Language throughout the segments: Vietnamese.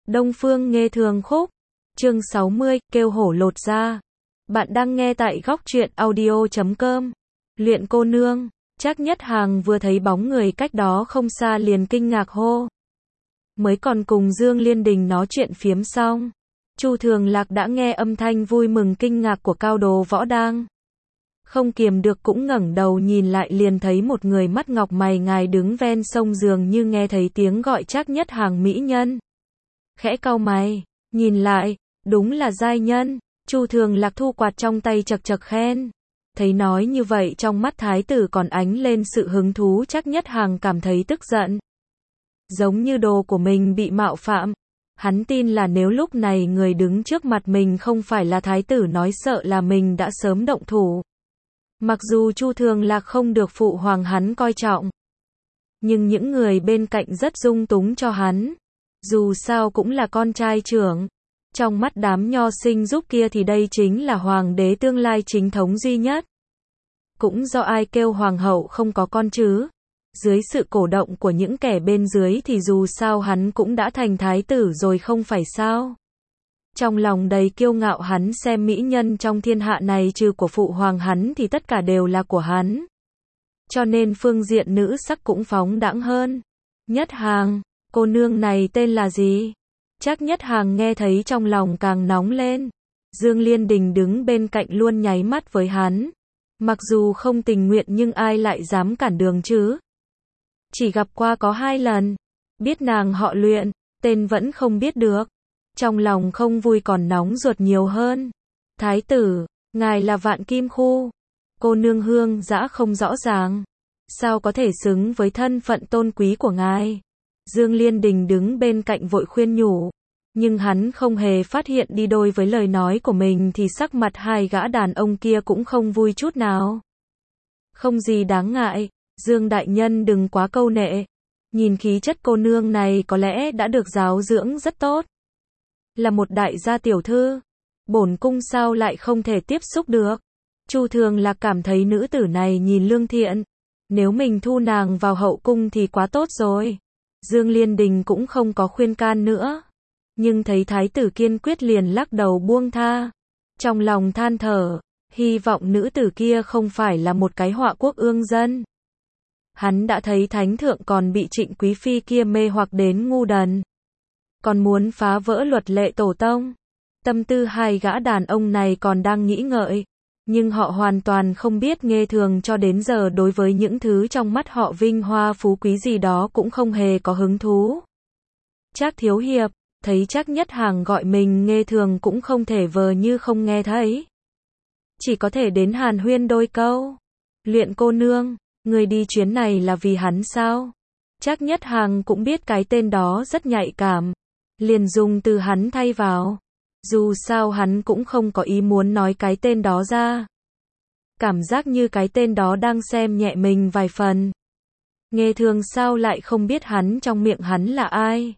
Đông Phương Nghê Thường Khúc. Chương 60, kêu hổ lột da. Bạn đang nghe tại góc truyện audio.com. Luyện cô nương. Trác Nhất Hàng vừa thấy bóng người cách đó không xa liền kinh ngạc hô. Mới còn cùng Dương Liên Đình nói chuyện phiếm xong, Chu Thường Lạc đã nghe âm thanh vui mừng kinh ngạc của Cao Đồ Võ Đang. Không kiềm được cũng ngẩng đầu nhìn lại liền thấy một người mắt ngọc mày ngài đứng ven sông dường như nghe thấy tiếng gọi Trác Nhất Hàng mỹ nhân. Khẽ cau mày, nhìn lại, đúng là giai nhân. Chu Thường Lạc thu quạt trong tay chật chật khen. Thấy nói như vậy trong mắt thái tử còn ánh lên sự hứng thú, Trác Nhất Hàng cảm thấy tức giận. Giống như đồ của mình bị mạo phạm. Hắn tin là nếu lúc này người đứng trước mặt mình không phải là thái tử nói sợ là mình đã sớm động thủ. Mặc dù Chu Thường Lạc không được phụ hoàng hắn coi trọng, nhưng những người bên cạnh rất dung túng cho hắn. Dù sao cũng là con trai trưởng. Trong mắt đám nho sinh giúp kia thì đây chính là hoàng đế tương lai chính thống duy nhất. Cũng do ai kêu hoàng hậu không có con chứ. Dưới sự cổ động của những kẻ bên dưới thì dù sao hắn cũng đã thành thái tử rồi không phải sao. Trong lòng đầy kiêu ngạo hắn xem mỹ nhân trong thiên hạ này trừ của phụ hoàng hắn thì tất cả đều là của hắn. Cho nên phương diện nữ sắc cũng phóng đãng hơn. Nhất Hàng, cô nương này tên là gì? Trác Nhất Hàng nghe thấy trong lòng càng nóng lên. Dương Liên Đình đứng bên cạnh luôn nháy mắt với hắn. Mặc dù không tình nguyện nhưng ai lại dám cản đường chứ? Chỉ gặp qua có 2 lần. Biết nàng họ Luyện, tên vẫn không biết được. Trong lòng không vui còn nóng ruột nhiều hơn. Thái tử, ngài là Vạn Kim Khu. Cô nương Hương Dã không rõ ràng. Sao có thể xứng với thân phận tôn quý của ngài? Dương Liên Đình đứng bên cạnh vội khuyên nhủ. Nhưng hắn không hề phát hiện đi đôi với lời nói của mình thì sắc mặt 2 gã đàn ông kia cũng không vui chút nào. Không gì đáng ngại, Dương đại nhân đừng quá câu nệ. Nhìn khí chất cô nương này có lẽ đã được giáo dưỡng rất tốt. Là một đại gia tiểu thư, bổn cung sao lại không thể tiếp xúc được. Chu Thường Lạc cảm thấy nữ tử này nhìn lương thiện. Nếu mình thu nàng vào hậu cung thì quá tốt rồi. Dương Liên Đình cũng không có khuyên can nữa. Nhưng thấy thái tử kiên quyết liền lắc đầu buông tha. Trong lòng than thở, hy vọng nữ tử kia không phải là một cái họa quốc ương dân. Hắn đã thấy thánh thượng còn bị Trịnh Quý Phi kia mê hoặc đến ngu đần. Còn muốn phá vỡ luật lệ tổ tông. Tâm tư 2 gã đàn ông này còn đang nghĩ ngợi. Nhưng họ hoàn toàn không biết Nghê Thường cho đến giờ đối với những thứ trong mắt họ vinh hoa phú quý gì đó cũng không hề có hứng thú. Trác thiếu hiệp, thấy Trác Nhất Hàng gọi mình Nghê Thường cũng không thể vờ như không nghe thấy. Chỉ có thể đến hàn huyên đôi câu. Luyện cô nương, người đi chuyến này là vì hắn sao? Trác Nhất Hàng cũng biết cái tên đó rất nhạy cảm. Liền dùng từ hắn thay vào. Dù sao hắn cũng không có ý muốn nói cái tên đó ra. Cảm giác như cái tên đó đang xem nhẹ mình vài phần. Nghê Thường sao lại không biết hắn trong miệng hắn là ai?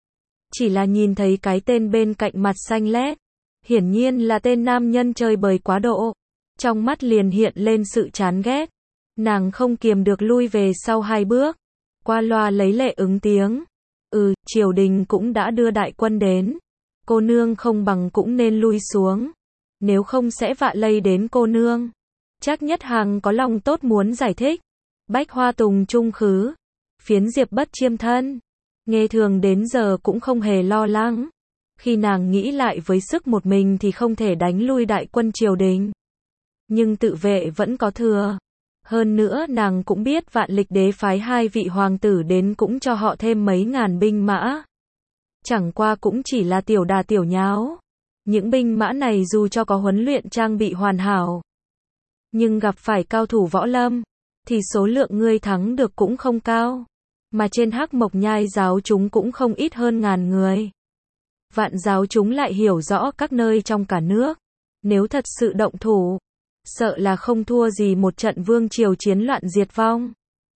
Chỉ là nhìn thấy cái tên bên cạnh mặt xanh lét. Hiển nhiên là tên nam nhân chơi bời quá độ. Trong mắt liền hiện lên sự chán ghét. Nàng không kiềm được lui về sau 2 bước. Qua loa lấy lệ ứng tiếng. Triều đình cũng đã đưa đại quân đến. Cô nương không bằng cũng nên lui xuống. Nếu không sẽ vạ lây đến cô nương. Trác Nhất Hàng có lòng tốt muốn giải thích. Bách hoa tùng trung khứ. Phiến diệp bất chiêm thân. Nghê Thường đến giờ cũng không hề lo lắng. Khi nàng nghĩ lại với sức một mình thì không thể đánh lui đại quân triều đình. Nhưng tự vệ vẫn có thừa. Hơn nữa nàng cũng biết Vạn Lịch đế phái 2 vị hoàng tử đến cũng cho họ thêm mấy ngàn binh mã. Chẳng qua cũng chỉ là tiểu đà tiểu nháo. Những binh mã này dù cho có huấn luyện trang bị hoàn hảo, nhưng gặp phải cao thủ võ lâm, thì số lượng ngươi thắng được cũng không cao. Mà trên Hắc Mộc Nhai giáo chúng cũng không ít hơn ngàn người. Vạn giáo chúng lại hiểu rõ các nơi trong cả nước. Nếu thật sự động thủ, sợ là không thua gì một trận vương triều chiến loạn diệt vong.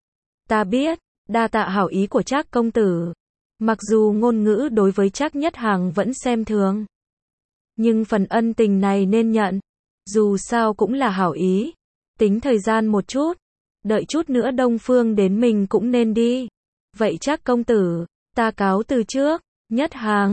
Ta biết, đa tạ hảo ý của Trác công tử. Mặc dù ngôn ngữ đối với Trác Nhất Hàng vẫn xem thường, nhưng phần ân tình này nên nhận. Dù sao cũng là hảo ý. Tính thời gian một chút. Đợi chút nữa Đông Phương đến mình cũng nên đi. Vậy Trác công tử, ta cáo từ trước. Nhất Hàng,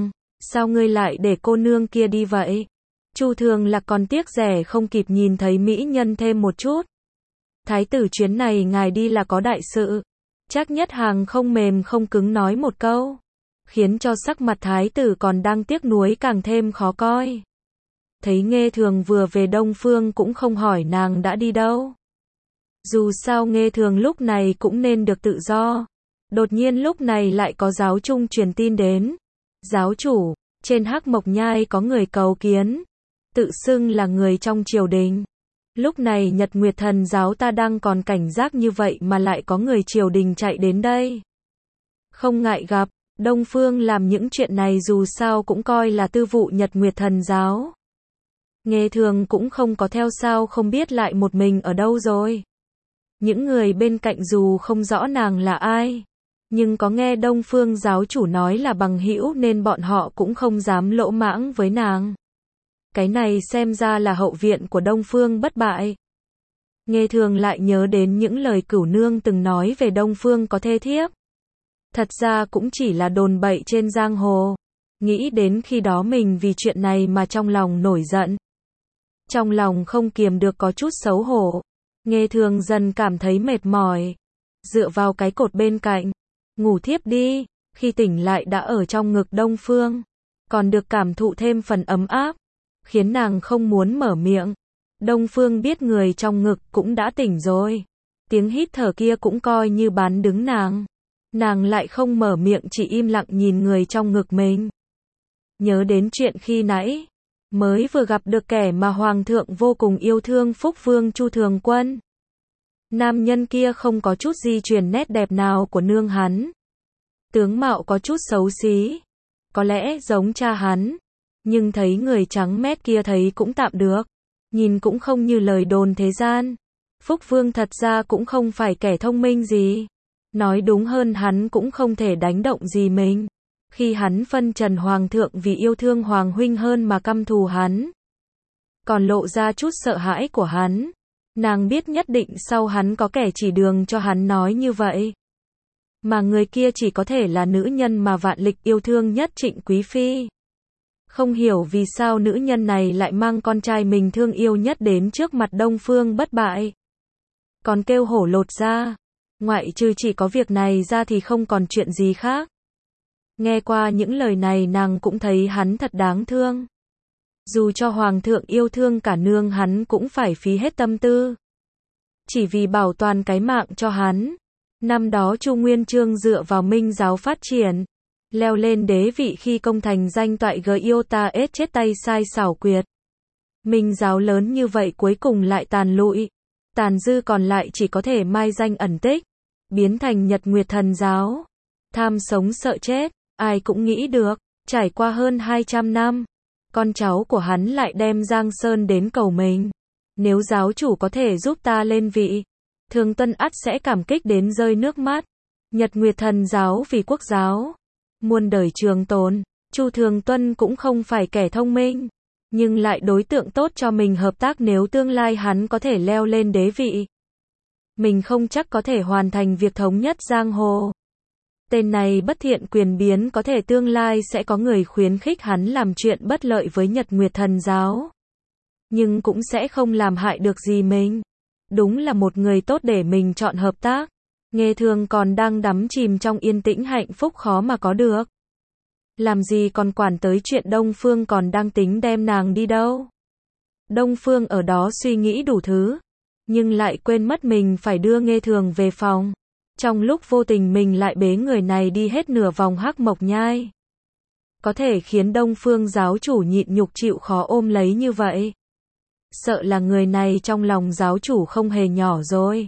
Sao ngươi lại để cô nương kia đi vậy? Chu Thường Lạc còn tiếc rẻ không kịp nhìn thấy mỹ nhân thêm một chút. Thái tử chuyến này ngài đi là có đại sự. Trác Nhất Hàng không mềm không cứng nói một câu, khiến cho sắc mặt thái tử còn đang tiếc nuối càng thêm khó coi. Thấy Nghê Thường vừa về Đông Phương cũng không hỏi nàng đã đi đâu. Dù sao Nghê Thường lúc này cũng nên được tự do. Đột nhiên lúc này lại có giáo trung truyền tin đến. Giáo chủ, trên Hắc Mộc Nhai có người cầu kiến, tự xưng là người trong triều đình. Lúc này Nhật Nguyệt Thần giáo ta đang còn cảnh giác như vậy mà lại có người triều đình chạy đến đây. Không ngại gặp, Đông Phương làm những chuyện này dù sao cũng coi là tư vụ Nhật Nguyệt Thần giáo. Nghê Thường cũng không có theo sao không biết lại một mình ở đâu rồi. Những người bên cạnh dù không rõ nàng là ai, nhưng có nghe Đông Phương giáo chủ nói là bằng hữu nên bọn họ cũng không dám lỗ mãng với nàng. Cái này xem ra là hậu viện của Đông Phương bất bại. Nghê Thường lại nhớ đến những lời Cửu Nương từng nói về Đông Phương có thê thiếp. Thật ra cũng chỉ là đồn bậy trên giang hồ. Nghĩ đến khi đó mình vì chuyện này mà trong lòng nổi giận. Trong lòng không kiềm được có chút xấu hổ. Nghê Thường dần cảm thấy mệt mỏi. Dựa vào cái cột bên cạnh. Ngủ thiếp đi. Khi tỉnh lại đã ở trong ngực Đông Phương. Còn được cảm thụ thêm phần ấm áp. Khiến nàng không muốn mở miệng. Đông Phương biết người trong ngực cũng đã tỉnh rồi. Tiếng hít thở kia cũng coi như bán đứng nàng. Nàng lại không mở miệng chỉ im lặng nhìn người trong ngực mình. Nhớ đến chuyện khi nãy. Mới vừa gặp được kẻ mà Hoàng thượng vô cùng yêu thương Phúc Vương Chu Thường Quân. Nam nhân kia không có chút di truyền nét đẹp nào của nương hắn. Tướng mạo có chút xấu xí. Có lẽ giống cha hắn. Nhưng thấy người trắng mét kia thấy cũng tạm được. Nhìn cũng không như lời đồn thế gian. Phúc Vương thật ra cũng không phải kẻ thông minh gì. Nói đúng hơn hắn cũng không thể đánh động gì mình. Khi hắn phân trần Hoàng thượng vì yêu thương Hoàng huynh hơn mà căm thù hắn. Còn lộ ra chút sợ hãi của hắn. Nàng biết nhất định sau hắn có kẻ chỉ đường cho hắn nói như vậy. Mà người kia chỉ có thể là nữ nhân mà Vạn Lịch yêu thương nhất, Trịnh Quý Phi. Không hiểu vì sao nữ nhân này lại mang con trai mình thương yêu nhất đến trước mặt Đông Phương bất bại. Còn kêu hổ lột da. Ngoại trừ chỉ có việc này ra thì không còn chuyện gì khác. Nghe qua những lời này nàng cũng thấy hắn thật đáng thương. Dù cho Hoàng thượng yêu thương cả nương hắn cũng phải phí hết tâm tư. Chỉ vì bảo toàn cái mạng cho hắn. Năm đó Chu Nguyên Chương dựa vào Minh giáo phát triển. Leo lên đế vị khi công thành danh toại Giota ết chết tay sai xảo quyệt. Minh giáo lớn như vậy cuối cùng lại tàn lụi. Tàn dư còn lại chỉ có thể mai danh ẩn tích. Biến thành Nhật Nguyệt Thần giáo. Tham sống sợ chết. Ai cũng nghĩ được. Trải qua hơn 200 năm. Con cháu của hắn lại đem Giang Sơn đến cầu mình. Nếu giáo chủ có thể giúp ta lên vị. Thường Tuân ắt sẽ cảm kích đến rơi nước mắt. Nhật Nguyệt Thần giáo vì quốc giáo. Muôn đời trường tồn. Chu Thường Tuân cũng không phải kẻ thông minh. Nhưng lại đối tượng tốt cho mình hợp tác nếu tương lai hắn có thể leo lên đế vị. Mình không chắc có thể hoàn thành việc thống nhất giang hồ. Tên này bất thiện quyền biến có thể tương lai sẽ có người khuyến khích hắn làm chuyện bất lợi với Nhật Nguyệt Thần giáo. Nhưng cũng sẽ không làm hại được gì mình. Đúng là một người tốt để mình chọn hợp tác. Nghê Thường còn đang đắm chìm trong yên tĩnh hạnh phúc khó mà có được. Làm gì còn quản tới chuyện Đông Phương còn đang tính đem nàng đi đâu. Đông Phương ở đó suy nghĩ đủ thứ. Nhưng lại quên mất mình phải đưa Nghê Thường về phòng. Trong lúc vô tình mình lại bế người này đi hết nửa vòng Hắc Mộc Nhai. Có thể khiến Đông Phương giáo chủ nhịn nhục chịu khó ôm lấy như vậy. Sợ là người này trong lòng giáo chủ không hề nhỏ rồi.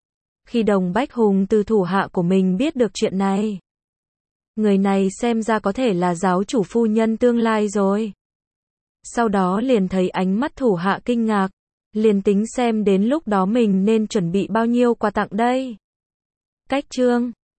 Khi Đồng Bách Hùng từ thủ hạ của mình biết được chuyện này. Người này xem ra có thể là giáo chủ phu nhân tương lai rồi. Sau đó liền thấy ánh mắt thủ hạ kinh ngạc. Liền tính xem đến lúc đó mình nên chuẩn bị bao nhiêu quà tặng đây. Cách chương